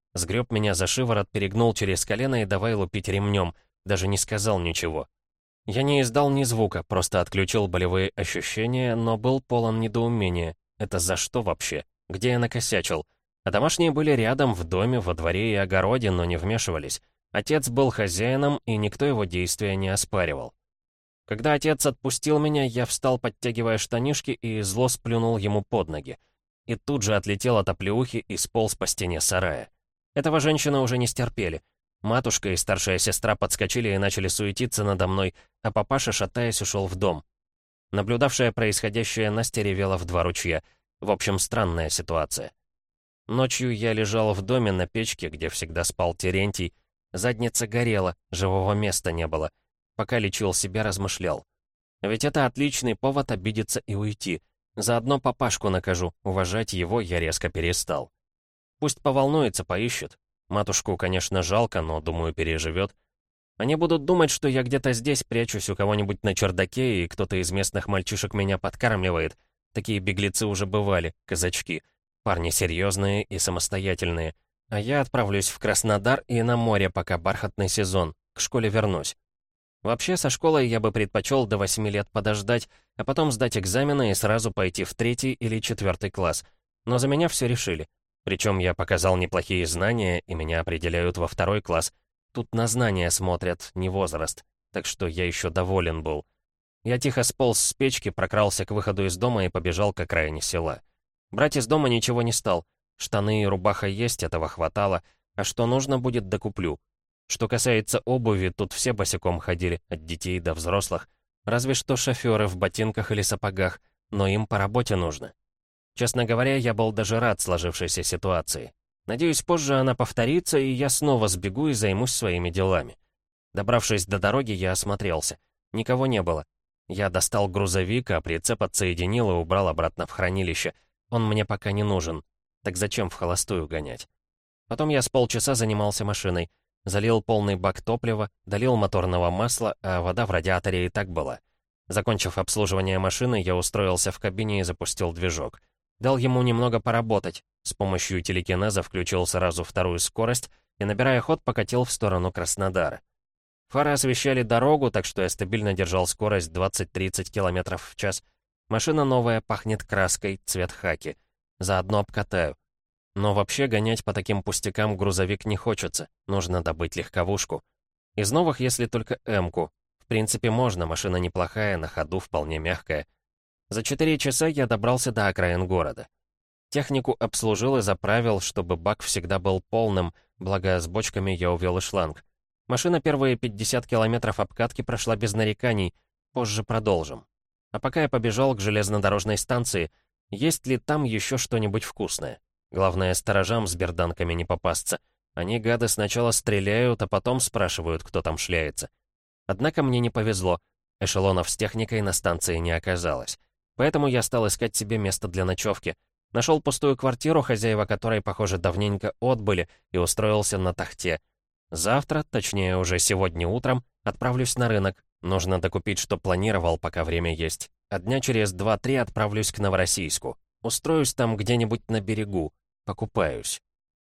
Сгреб меня за шиворот, перегнул через колено и давай лупить ремнем. Даже не сказал ничего. Я не издал ни звука, просто отключил болевые ощущения, но был полон недоумения. Это за что вообще? Где я накосячил? А домашние были рядом, в доме, во дворе и огороде, но не вмешивались. Отец был хозяином, и никто его действия не оспаривал. Когда отец отпустил меня, я встал, подтягивая штанишки, и зло сплюнул ему под ноги. И тут же отлетел от оплеухи и сполз по стене сарая. Этого женщины уже не стерпели. Матушка и старшая сестра подскочили и начали суетиться надо мной, а папаша, шатаясь, ушел в дом. Наблюдавшая происходящее Настя ревела в два ручья. В общем, странная ситуация. Ночью я лежал в доме на печке, где всегда спал Терентий. Задница горела, живого места не было. Пока лечил себя, размышлял. Ведь это отличный повод обидеться и уйти. Заодно папашку накажу, уважать его я резко перестал. Пусть поволнуется, поищет. Матушку, конечно, жалко, но, думаю, переживет. Они будут думать, что я где-то здесь прячусь у кого-нибудь на чердаке, и кто-то из местных мальчишек меня подкармливает. Такие беглецы уже бывали, казачки. Парни серьезные и самостоятельные. А я отправлюсь в Краснодар и на море, пока бархатный сезон. К школе вернусь. Вообще, со школой я бы предпочел до восьми лет подождать, а потом сдать экзамены и сразу пойти в третий или четвертый класс. Но за меня все решили. Причем я показал неплохие знания, и меня определяют во второй класс. Тут на знания смотрят, не возраст. Так что я еще доволен был. Я тихо сполз с печки, прокрался к выходу из дома и побежал к окраине села. Брать из дома ничего не стал. Штаны и рубаха есть, этого хватало. А что нужно будет, докуплю. Что касается обуви, тут все босиком ходили, от детей до взрослых. Разве что шоферы в ботинках или сапогах, но им по работе нужно. Честно говоря, я был даже рад сложившейся ситуации. Надеюсь, позже она повторится, и я снова сбегу и займусь своими делами. Добравшись до дороги, я осмотрелся. Никого не было. Я достал грузовик, а прицеп отсоединил и убрал обратно в хранилище. Он мне пока не нужен. Так зачем в холостую гонять? Потом я с полчаса занимался машиной. Залил полный бак топлива, долил моторного масла, а вода в радиаторе и так была. Закончив обслуживание машины, я устроился в кабине и запустил движок. Дал ему немного поработать. С помощью телекинеза включил сразу вторую скорость и, набирая ход, покатил в сторону Краснодара. Фары освещали дорогу, так что я стабильно держал скорость двадцать-тридцать километров в час. Машина новая, пахнет краской, цвет хаки. Заодно обкатаю. Но вообще гонять по таким пустякам грузовик не хочется. Нужно добыть легковушку. Из новых, если только М-ку. В принципе, можно, машина неплохая, на ходу вполне мягкая. За четыре часа я добрался до окраин города. Технику обслужил и заправил, чтобы бак всегда был полным, благо с бочками я увел и шланг. Машина первые пятьдесят километров обкатки прошла без нареканий, позже продолжим. А пока я побежал к железнодорожной станции, есть ли там еще что-нибудь вкусное? Главное, сторожам с берданками не попасться. Они, гады, сначала стреляют, а потом спрашивают, кто там шляется. Однако мне не повезло. Эшелонов с техникой на станции не оказалось. Поэтому я стал искать себе место для ночевки. Нашел пустую квартиру, хозяева которой, похоже, давненько отбыли, и устроился на тахте. Завтра, точнее уже сегодня утром, отправлюсь на рынок. Нужно докупить, что планировал, пока время есть. А дня через два-три отправлюсь к Новороссийску. Устроюсь там где-нибудь на берегу. Покупаюсь.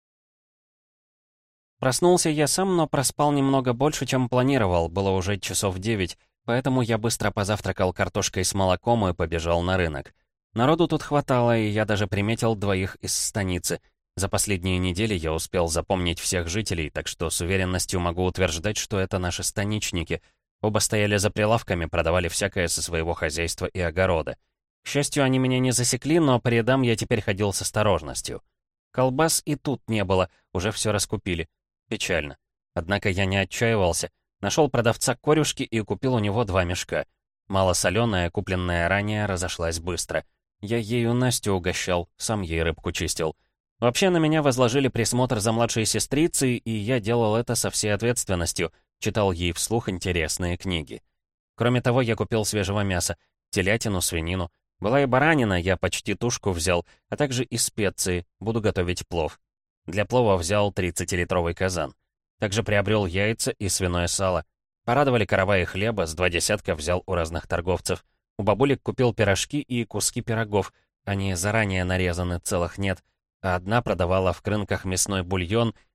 Проснулся я сам, но проспал немного больше, чем планировал. Было уже часов девять, поэтому я быстро позавтракал картошкой с молоком и побежал на рынок. Народу тут хватало, и я даже приметил двоих из станицы. За последние недели я успел запомнить всех жителей, так что с уверенностью могу утверждать, что это наши станичники. Оба стояли за прилавками, продавали всякое со своего хозяйства и огорода. К счастью, они меня не засекли, но по рядам я теперь ходил с осторожностью. Колбас и тут не было, уже все раскупили. Печально. Однако я не отчаивался. Нашел продавца корюшки и купил у него два мешка. Малосоленая, купленная ранее, разошлась быстро. Я ею Настю угощал, сам ей рыбку чистил. Вообще на меня возложили присмотр за младшей сестрицей, и я делал это со всей ответственностью, читал ей вслух интересные книги. Кроме того, я купил свежего мяса, телятину, свинину. Была и баранина, я почти тушку взял, а также и специи, буду готовить плов. Для плова взял тридцатилитровый казан. Также приобрел яйца и свиное сало. Порадовали караваи хлеба, с два десятка взял у разных торговцев. У бабулек купил пирожки и куски пирогов. Они заранее нарезаны, целых нет. А одна продавала в крынках мясной бульон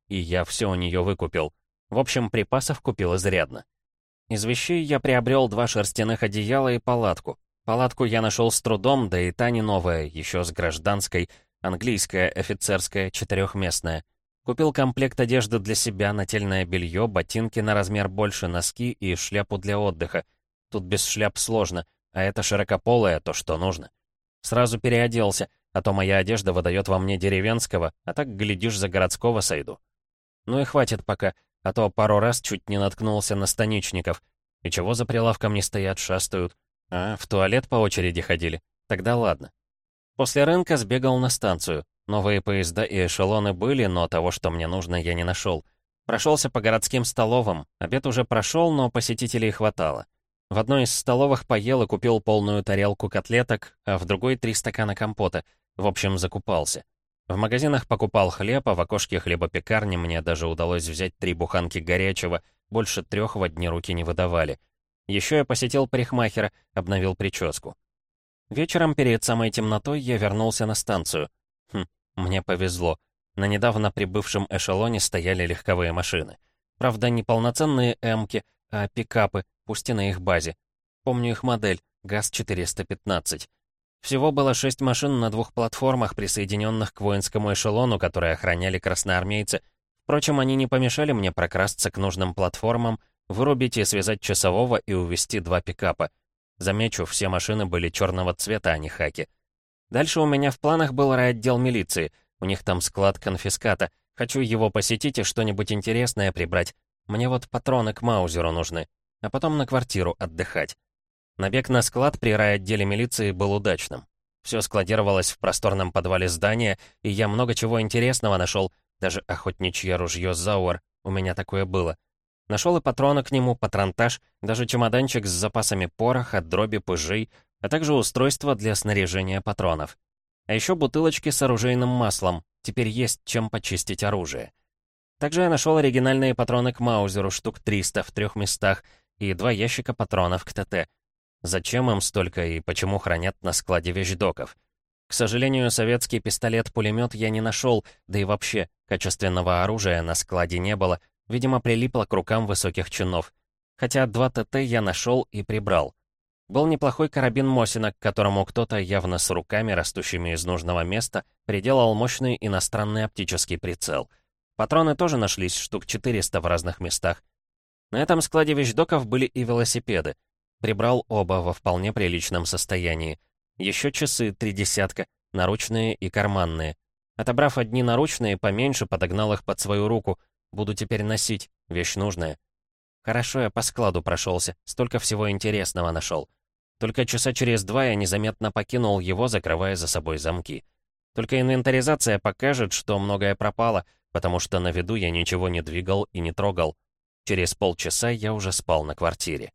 и я все у нее выкупил. В общем, припасов купил изрядно. Из вещей я приобрел два шерстяных одеяла и палатку. Палатку я нашел с трудом, да и та не новая, еще с гражданской, английская, офицерская, четырехместная. Купил комплект одежды для себя, нательное белье, ботинки на размер больше, носки и шляпу для отдыха. Тут без шляп сложно, а это широкополая, то что нужно. Сразу переоделся, а то моя одежда выдает во мне деревенского, а так, глядишь, за городского сойду. Ну и хватит пока, а то пару раз чуть не наткнулся на станичников. И чего за прилавком не стоят, шастают? А, в туалет по очереди ходили? Тогда ладно. После рынка сбегал на станцию. Новые поезда и эшелоны были, но того, что мне нужно, я не нашел. Прошелся по городским столовым. Обед уже прошел, но посетителей хватало. В одной из столовых поел и купил полную тарелку котлеток, а в другой три стакана компота. В общем, закупался. В магазинах покупал хлеб, а в окошке хлебопекарни мне даже удалось взять три буханки горячего, больше трех в одни руки не выдавали. Еще я посетил парикмахера, обновил прическу. Вечером перед самой темнотой я вернулся на станцию. Хм, мне повезло. На недавно прибывшем эшелоне стояли легковые машины. Правда, не полноценные «Эмки», а пикапы, пусть и на их базе. Помню их модель, ГАЗ четыреста пятнадцать. Всего было шесть машин на двух платформах, присоединенных к воинскому эшелону, которые охраняли красноармейцы. Впрочем, они не помешали мне прокрасться к нужным платформам, вырубить и связать часового и увезти два пикапа. Замечу, все машины были черного цвета, а не хаки. Дальше у меня в планах был райотдел милиции. У них там склад конфиската. Хочу его посетить и что-нибудь интересное прибрать. Мне вот патроны к маузеру нужны. А потом на квартиру отдыхать. Набег на склад при райотделе милиции был удачным. Все складировалось в просторном подвале здания, и я много чего интересного нашел. Даже охотничье ружье «Зауэр», у меня такое было. Нашел и патроны к нему, патронтаж, даже чемоданчик с запасами пороха, дроби, пыжей, а также устройство для снаряжения патронов. А еще бутылочки с оружейным маслом, теперь есть чем почистить оружие. Также я нашел оригинальные патроны к маузеру, штук триста в трех местах, и два ящика патронов к ТТ. Зачем им столько и почему хранят на складе вещдоков? К сожалению, советский пистолет-пулемет я не нашел, да и вообще, качественного оружия на складе не было, видимо, прилипло к рукам высоких чинов. Хотя два ТТ я нашел и прибрал. Был неплохой карабин Мосина, к которому кто-то явно с руками, растущими из нужного места, приделал мощный иностранный оптический прицел. Патроны тоже нашлись, штук четыреста в разных местах. На этом складе вещдоков были и велосипеды. Прибрал оба во вполне приличном состоянии. Еще часы, три десятка, наручные и карманные. Отобрав одни наручные, поменьше подогнал их под свою руку. Буду теперь носить, вещь нужная. Хорошо я по складу прошелся, столько всего интересного нашел. Только часа через два я незаметно покинул его, закрывая за собой замки. Только инвентаризация покажет, что многое пропало, потому что на виду я ничего не двигал и не трогал. Через полчаса я уже спал на квартире.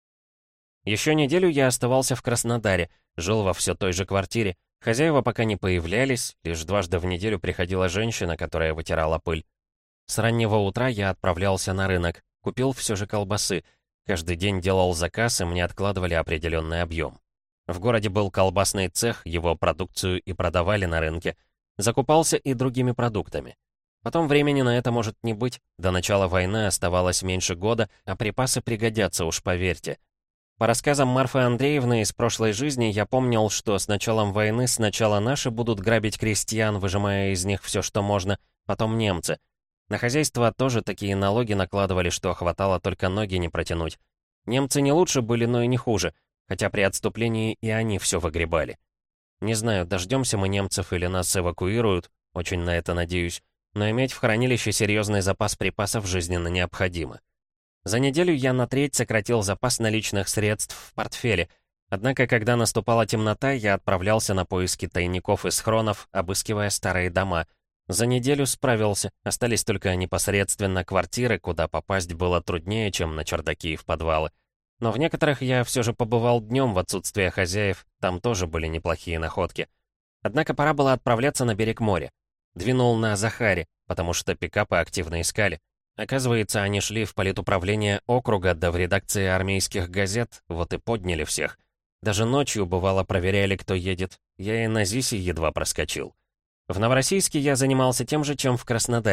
Еще неделю я оставался в Краснодаре, жил во все той же квартире. Хозяева пока не появлялись, лишь дважды в неделю приходила женщина, которая вытирала пыль. С раннего утра я отправлялся на рынок, купил все же колбасы. Каждый день делал заказ, и мне откладывали определенный объем. В городе был колбасный цех, его продукцию и продавали на рынке. Закупался и другими продуктами. Потом времени на это может не быть, до начала войны оставалось меньше года, а припасы пригодятся, уж поверьте. По рассказам Марфы Андреевны из прошлой жизни я помнил, что с началом войны сначала наши будут грабить крестьян, выжимая из них все, что можно, потом немцы. На хозяйство тоже такие налоги накладывали, что хватало только ноги не протянуть. Немцы не лучше были, но и не хуже, хотя при отступлении и они все выгребали. Не знаю, дождемся мы немцев или нас эвакуируют, очень на это надеюсь, но иметь в хранилище серьезный запас припасов жизненно необходимо. За неделю я на треть сократил запас наличных средств в портфеле, однако, когда наступала темнота, я отправлялся на поиски тайников и схронов, обыскивая старые дома. За неделю справился, остались только непосредственно квартиры, куда попасть было труднее, чем на чердаки и в подвалы. Но в некоторых я все же побывал днем в отсутствие хозяев, там тоже были неплохие находки. Однако пора было отправляться на берег моря. Двинул на Захаре, потому что пикапы активно искали. Оказывается, они шли в политуправление округа, да в редакции армейских газет, вот и подняли всех. Даже ночью, бывало, проверяли, кто едет. Я и на ЗИСе едва проскочил. В Новороссийске я занимался тем же, чем в Краснодаре.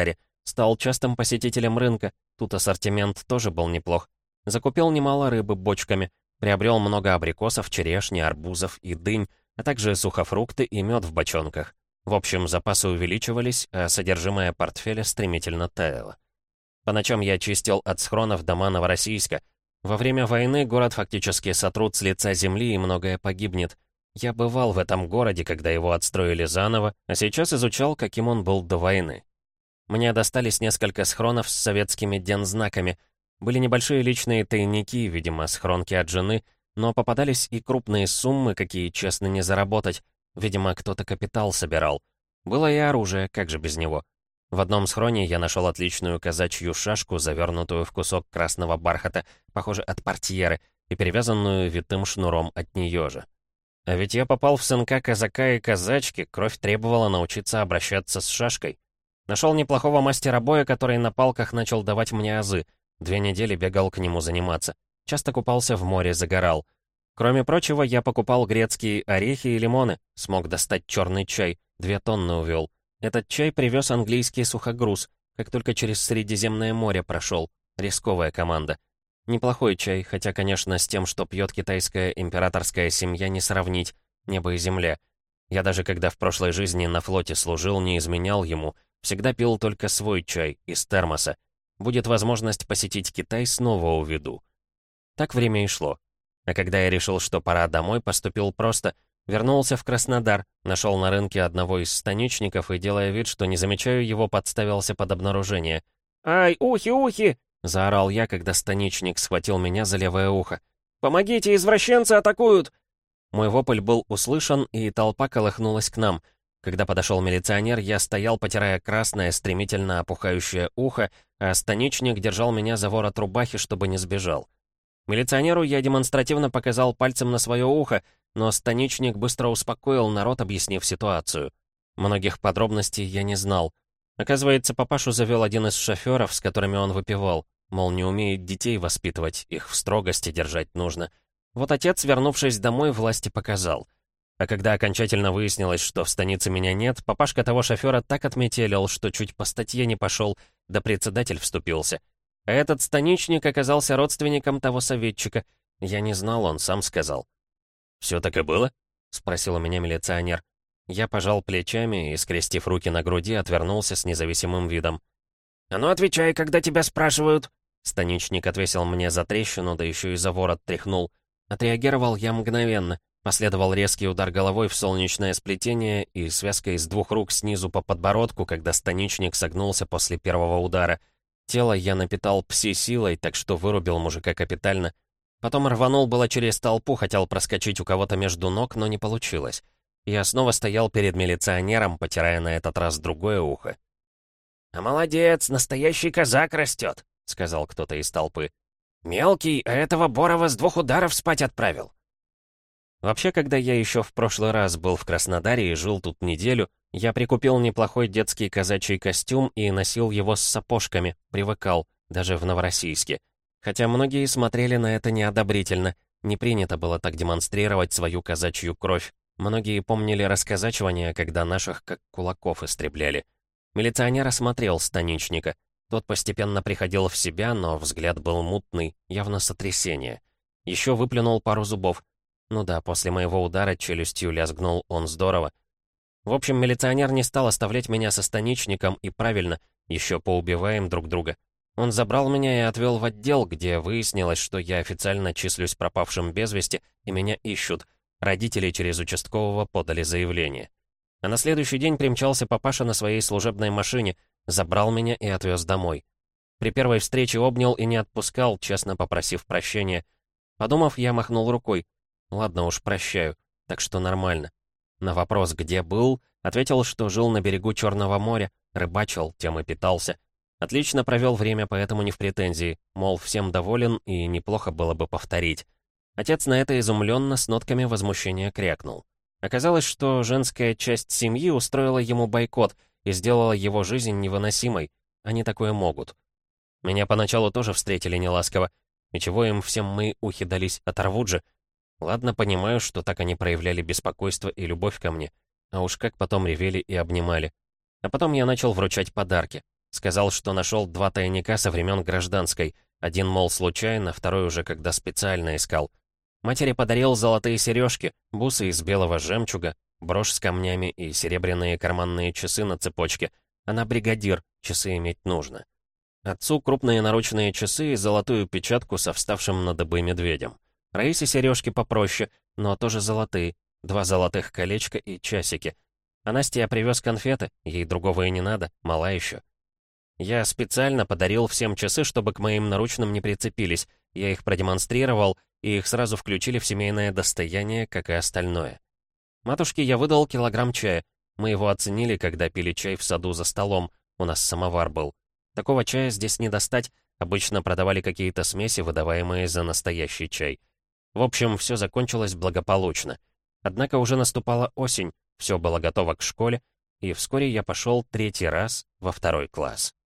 Стал частым посетителем рынка, тут ассортимент тоже был неплох. Закупил немало рыбы бочками, приобрел много абрикосов, черешни, арбузов и дынь, а также сухофрукты и мед в бочонках. В общем, запасы увеличивались, а содержимое портфеля стремительно таяло. По ночам я чистил от схронов дома Новороссийска. Во время войны город фактически сотрут с лица земли и многое погибнет. Я бывал в этом городе, когда его отстроили заново, а сейчас изучал, каким он был до войны. Мне достались несколько схронов с советскими дензнаками. Были небольшие личные тайники, видимо, схронки от жены, но попадались и крупные суммы, какие честно не заработать. Видимо, кто-то капитал собирал. Было и оружие, как же без него. В одном схроне я нашел отличную казачью шашку, завернутую в кусок красного бархата, похоже, от портьеры, и перевязанную витым шнуром от нее же. А ведь я попал в сынка казака и казачки, кровь требовала научиться обращаться с шашкой. Нашел неплохого мастера боя, который на палках начал давать мне азы. Две недели бегал к нему заниматься. Часто купался в море, загорал. Кроме прочего, я покупал грецкие орехи и лимоны, смог достать черный чай, две тонны увел. Этот чай привез английский сухогруз, как только через Средиземное море прошел. Рисковая команда. Неплохой чай, хотя, конечно, с тем, что пьет китайская императорская семья, не сравнить. Небо и земля. Я даже когда в прошлой жизни на флоте служил, не изменял ему. Всегда пил только свой чай, из термоса. Будет возможность посетить Китай, снова уведу. Так время и шло. А когда я решил, что пора домой, поступил просто. Вернулся в Краснодар, нашел на рынке одного из станичников и, делая вид, что не замечаю его, подставился под обнаружение. «Ай, ухи, ухи!» — заорал я, когда станичник схватил меня за левое ухо. «Помогите, извращенцы атакуют!» Мой вопль был услышан, и толпа колыхнулась к нам. Когда подошел милиционер, я стоял, потирая красное, стремительно опухающее ухо, а станичник держал меня за ворот рубахи, чтобы не сбежал. Милиционеру я демонстративно показал пальцем на свое ухо, но станичник быстро успокоил народ, объяснив ситуацию. Многих подробностей я не знал. Оказывается, папашу завел один из шоферов, с которыми он выпивал. Мол, не умеет детей воспитывать, их в строгости держать нужно. Вот отец, вернувшись домой, власти показал. А когда окончательно выяснилось, что в станице меня нет, папашка того шофера так отметелил, что чуть по статье не пошел, да председатель вступился. А этот станичник оказался родственником того советчика. Я не знал, он сам сказал. «Все так и было?» — спросил у меня милиционер. Я пожал плечами и, скрестив руки на груди, отвернулся с независимым видом. «А ну отвечай, когда тебя спрашивают!» Станичник отвесил мне за трещину, да еще и за ворот тряхнул. Отреагировал я мгновенно. Последовал резкий удар головой в солнечное сплетение и связка из двух рук снизу по подбородку, когда станичник согнулся после первого удара. Тело я напитал пси-силой, так что вырубил мужика капитально. Потом рванул было через толпу, хотел проскочить у кого-то между ног, но не получилось. Я снова стоял перед милиционером, потирая на этот раз другое ухо. «А молодец, настоящий казак растет», — сказал кто-то из толпы. «Мелкий, а этого Борова с двух ударов спать отправил». Вообще, когда я еще в прошлый раз был в Краснодаре и жил тут неделю, я прикупил неплохой детский казачий костюм и носил его с сапожками, привыкал, даже в Новороссийске. Хотя многие смотрели на это неодобрительно, не принято было так демонстрировать свою казачью кровь. Многие помнили расказачивание, когда наших как кулаков истребляли. Милиционер осмотрел станичника. Тот постепенно приходил в себя, но взгляд был мутный, явно сотрясение. Еще выплюнул пару зубов. Ну да, после моего удара челюстью лязгнул он здорово. В общем, милиционер не стал оставлять меня со станичником, и правильно, еще поубиваем друг друга. Он забрал меня и отвел в отдел, где выяснилось, что я официально числюсь пропавшим без вести, и меня ищут. Родители через участкового подали заявление. А на следующий день примчался папаша на своей служебной машине, забрал меня и отвез домой. При первой встрече обнял и не отпускал, честно попросив прощения. Подумав, я махнул рукой. Ладно уж, прощаю, так что нормально. На вопрос, где был, ответил, что жил на берегу Черного моря, рыбачил, тем и питался. Отлично провел время, поэтому не в претензии, мол, всем доволен и неплохо было бы повторить. Отец на это изумленно с нотками возмущения крякнул. Оказалось, что женская часть семьи устроила ему бойкот и сделала его жизнь невыносимой. Они такое могут. Меня поначалу тоже встретили неласково. И чего им всем мои ухи дались, оторвут же. Ладно, понимаю, что так они проявляли беспокойство и любовь ко мне. А уж как потом ревели и обнимали. А потом я начал вручать подарки. Сказал, что нашел два тайника со времен гражданской. Один, мол, случайно, второй уже когда специально искал. Матери подарил золотые сережки, бусы из белого жемчуга, брошь с камнями и серебряные карманные часы на цепочке. Она бригадир, часы иметь нужно. Отцу крупные наручные часы и золотую печатку со вставшим на дыбы медведем. Раисе сережки попроще, но тоже золотые. Два золотых колечка и часики. А Насте я привез конфеты, ей другого и не надо, мала еще. Я специально подарил всем часы, чтобы к моим наручным не прицепились. Я их продемонстрировал, и их сразу включили в семейное достояние, как и остальное. Матушке я выдал килограмм чая. Мы его оценили, когда пили чай в саду за столом. У нас самовар был. Такого чая здесь не достать. Обычно продавали какие-то смеси, выдаваемые за настоящий чай. В общем, все закончилось благополучно. Однако уже наступала осень, все было готово к школе, и вскоре я пошел третий раз во второй класс.